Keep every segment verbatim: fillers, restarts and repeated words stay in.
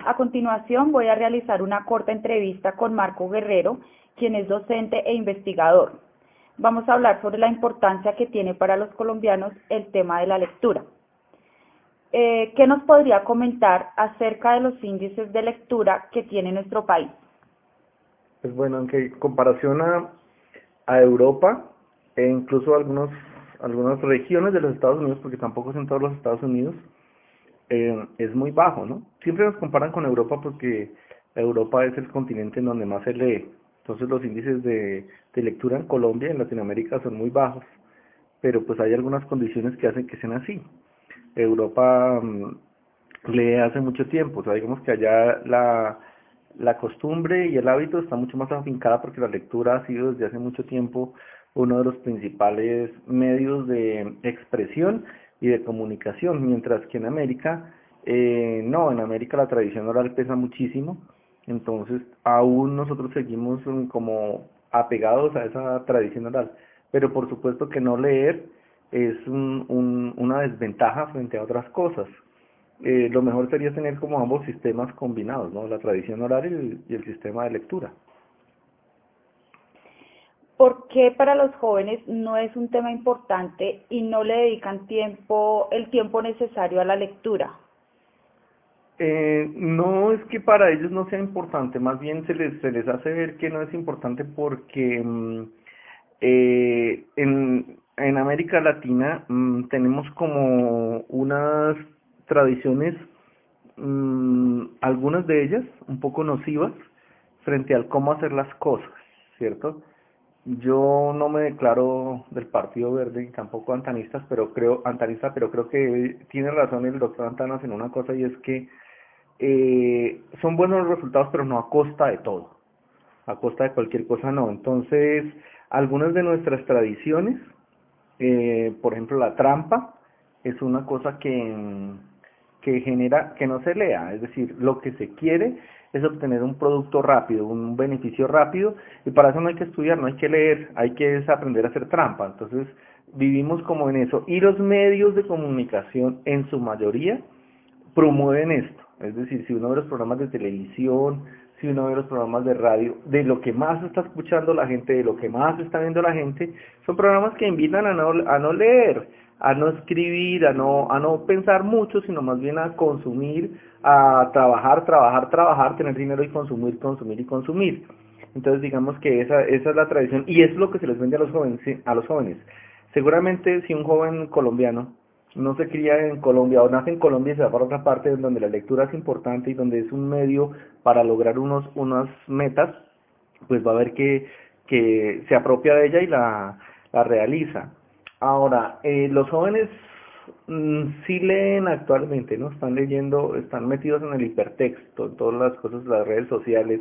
A continuación voy a realizar una corta entrevista con Marco Guerrero, quien es docente e investigador. Vamos a hablar sobre la importancia que tiene para los colombianos el tema de la lectura. Eh, ¿Qué nos podría comentar acerca de los índices de lectura que tiene nuestro país? Pues bueno, aunque en comparación a, a Europa e incluso algunos, algunas regiones de los Estados Unidos, porque tampoco es en todos los Estados Unidos, eh, es muy bajo, ¿no? Siempre nos comparan con Europa porque Europa es el continente en donde más se lee. Entonces los índices de, de lectura en Colombia y en Latinoamérica son muy bajos, pero pues hay algunas condiciones que hacen que sean así. Europa mm, lee hace mucho tiempo, o sea, digamos que allá la, la costumbre y el hábito está mucho más afincada porque la lectura ha sido desde hace mucho tiempo uno de los principales medios de expresión y de comunicación, mientras que en América, eh, no, en América la tradición oral pesa muchísimo, entonces aún nosotros seguimos mm, como apegados a esa tradición oral, pero por supuesto que no leer es un, un, una desventaja frente a otras cosas. Eh, lo mejor sería tener como ambos sistemas combinados, ¿no? La tradición oral y el, y el sistema de lectura. ¿Por qué para los jóvenes no es un tema importante y no le dedican tiempo, el tiempo necesario a la lectura? Eh, no es que para ellos no sea importante, más bien se les, se les hace ver que no es importante porque mm, eh, en, en América Latina mm, tenemos como unas tradiciones, mm, algunas de ellas un poco nocivas frente al cómo hacer las cosas, ¿cierto? Yo no me declaro del Partido Verde y tampoco antanistas, pero creo, antanista, pero creo que tiene razón el doctor Antanas en una cosa y es que eh, son buenos los resultados, pero no a costa de todo, a costa de cualquier cosa no. Entonces, algunas de nuestras tradiciones, eh, por ejemplo, la trampa, es una cosa que, que genera que no se lea, es decir, lo que se quiere es obtener un producto rápido, un beneficio rápido, y para eso no hay que estudiar, no hay que leer, hay que es aprender a hacer trampa. Entonces, vivimos como en eso. Y los medios de comunicación, en su mayoría, promueven esto. Es decir, si uno ve los programas de televisión, si uno ve los programas de radio, de lo que más está escuchando la gente, de lo que más está viendo la gente, son programas que invitan a no, a no leer, a no escribir, a no, a no pensar mucho, sino más bien a consumir, a trabajar, trabajar, trabajar, tener dinero y consumir, consumir y consumir. Entonces digamos que esa, esa es la tradición y es lo que se les vende a los jóvenes, sí, a los jóvenes. Seguramente si un joven colombiano no se cría en Colombia o nace en Colombia y se va para otra parte en donde la lectura es importante y donde es un medio para lograr unos, unas metas, pues va a ver que, que se apropia de ella y la, la realiza. Ahora, eh, los jóvenes mm, sí leen actualmente, ¿no? Están leyendo, están metidos en el hipertexto, en todas las cosas de las redes sociales.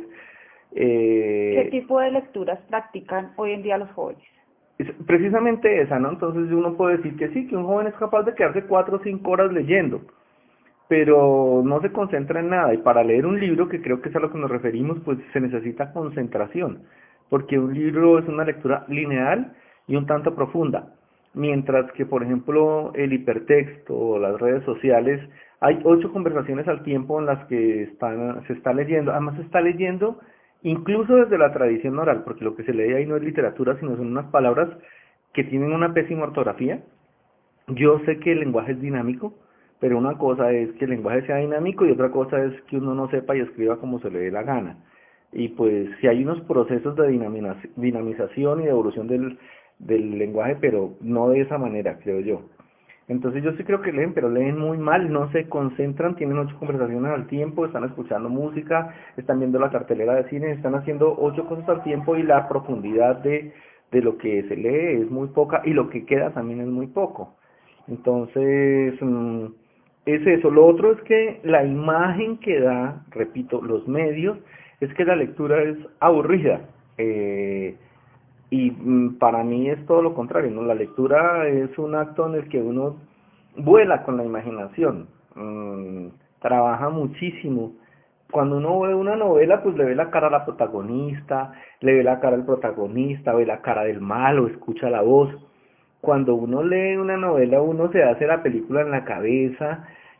¿Qué Eh, tipo de lecturas practican hoy en día los jóvenes? Es precisamente esa, ¿no? Entonces uno puede decir que sí, que un joven es capaz de quedarse cuatro o cinco horas leyendo, pero no se concentra en nada. Y para leer un libro, que creo que es a lo que nos referimos, pues se necesita concentración, porque un libro es una lectura lineal y un tanto profunda. Mientras que, por ejemplo, el hipertexto o las redes sociales, hay ocho conversaciones al tiempo en las que están, se está leyendo. Además, se está leyendo incluso desde la tradición oral, porque lo que se lee ahí no es literatura, sino son unas palabras que tienen una pésima ortografía. Yo sé que el lenguaje es dinámico, pero una cosa es que el lenguaje sea dinámico y otra cosa es que uno no sepa y escriba como se le dé la gana. Y pues si hay unos procesos de dinamización y de evolución del, del lenguaje, pero no de esa manera, creo yo. Entonces yo sí creo que leen, pero leen muy mal, no se concentran, tienen ocho conversaciones al tiempo, están escuchando música, están viendo la cartelera de cine, están haciendo ocho cosas al tiempo y la profundidad de, de lo que se lee es muy poca y lo que queda también es muy poco. Entonces, mm, es eso. Lo otro es que la imagen que da, repito, los medios, es que la lectura es aburrida. Eh, y mm, para mí es todo lo contrario, ¿no? La lectura es un acto en el que uno vuela con la imaginación, mm, trabaja muchísimo. Cuando uno ve una novela, pues le ve la cara a la protagonista, le ve la cara al protagonista, ve la cara del malo, escucha la voz. Cuando uno lee una novela, uno se hace la película en la cabeza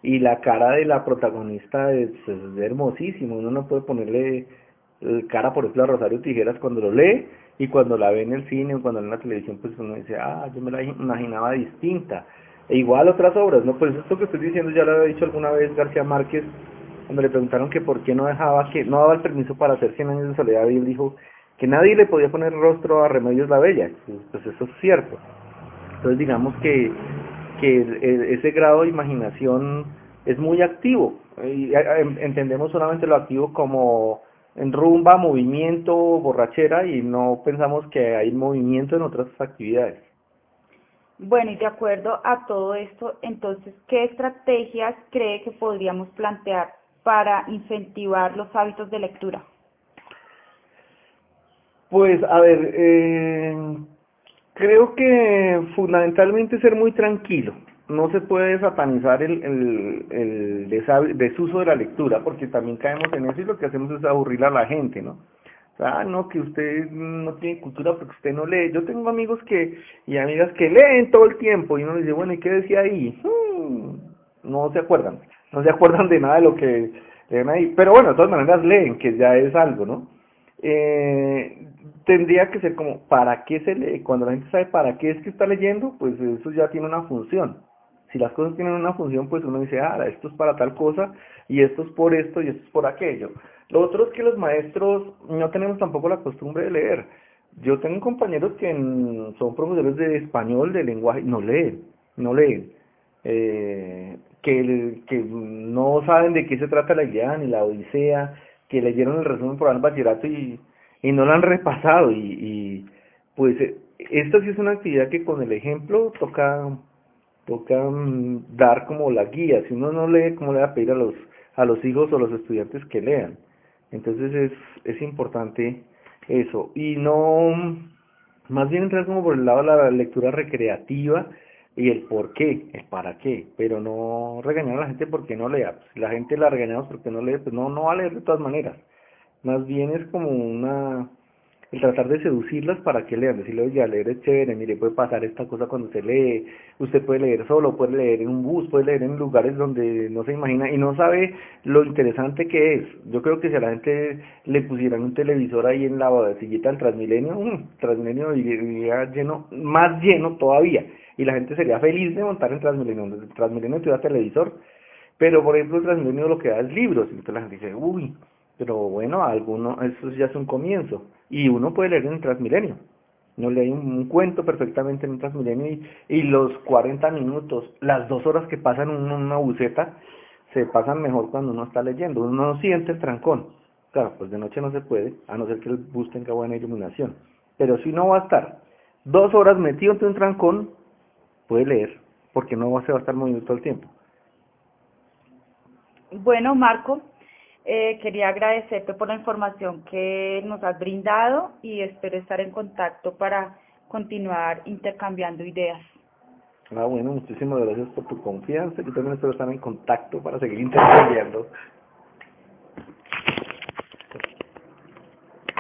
y la cara de la protagonista es, es hermosísimo, uno no puede ponerle eh, cara, por ejemplo, a Rosario Tijeras cuando lo lee, y cuando la ve en el cine o cuando en la televisión, pues uno dice, ah, yo me la imaginaba distinta. E igual otras obras, ¿no? Pues esto que estoy diciendo ya lo había dicho alguna vez García Márquez, cuando le preguntaron que por qué no dejaba, que no daba el permiso para hacer Cien años de soledad, y él dijo que nadie le podía poner rostro a Remedios la Bella. Pues, pues eso es cierto. Entonces digamos que, que el- el- ese grado de imaginación es muy activo, y a- a- entendemos solamente lo activo como en rumba, movimiento, borrachera, y no pensamos que hay movimiento en otras actividades. Bueno, y de acuerdo a todo esto, entonces, ¿qué estrategias cree que podríamos plantear para incentivar los hábitos de lectura? Pues a ver, eh, creo que fundamentalmente ser muy tranquilo. No se puede satanizar el, el, el desabi- desuso de la lectura, porque también caemos en eso y lo que hacemos es aburrir a la gente, ¿no? O sea, ah, no, que usted no tiene cultura porque usted no lee. Yo tengo amigos que y amigas que leen todo el tiempo y uno les dice, bueno, ¿y qué decía ahí? Hmm, no se acuerdan, no se acuerdan de nada de lo que leen ahí. Pero bueno, de todas maneras leen, que ya es algo, ¿no? Eh, tendría que ser como, ¿para qué se lee? Cuando la gente sabe para qué es que está leyendo, pues eso ya tiene una función. Si las cosas tienen una función, pues uno dice, ah, esto es para tal cosa, y esto es por esto, y esto es por aquello. Lo otro es que los maestros no tenemos tampoco la costumbre de leer. Yo tengo compañeros que en- son profesores de español, de lenguaje, no leen, no leen. Eh, que, que no saben de qué se trata la Ilíada ni la Odisea, que leyeron el resumen por el bachillerato y, y no lo han repasado. Y, y pues eh, esta sí es una actividad que con el ejemplo toca toca mm, dar como la guía. Si uno no lee, ¿cómo le va a pedir a los a los hijos o los estudiantes que lean? Entonces es es importante eso, y no, más bien entrar como por el lado de la lectura recreativa y el por qué, el para qué, pero no regañar a la gente porque no lea. Pues, si la gente la regañamos porque no lee, pues no no va a leer de todas maneras. Más bien es como una, el tratar de seducirlas para que lean, decirle, oye, leer es chévere, mire, puede pasar esta cosa cuando se lee, usted puede leer solo, puede leer en un bus, puede leer en lugares donde no se imagina y no sabe lo interesante que es. Yo creo que si a la gente le pusieran un televisor ahí en la sillita del Transmilenio, mmm, Transmilenio iría lleno, más lleno todavía, y la gente sería feliz de montar en Transmilenio, donde el Transmilenio tuviera televisor, pero por ejemplo el Transmilenio lo que da es libros, y entonces la gente dice, uy, pero bueno, alguno, eso ya es un comienzo. Y uno puede leer en el Transmilenio. No lee un, un cuento perfectamente en el Transmilenio, y, y los cuarenta minutos, las dos horas que pasan en una, una buceta, se pasan mejor cuando uno está leyendo. Uno no siente el trancón. Claro, pues de noche no se puede, a no ser que el bus tenga buena iluminación. Pero si uno va a estar dos horas metido entre un trancón, puede leer, porque no se va a estar moviendo todo el tiempo. Bueno, Marco, eh, quería agradecerte por la información que nos has brindado y espero estar en contacto para continuar intercambiando ideas. Ah, bueno, muchísimas gracias por tu confianza. Yo también espero estar en contacto para seguir intercambiando.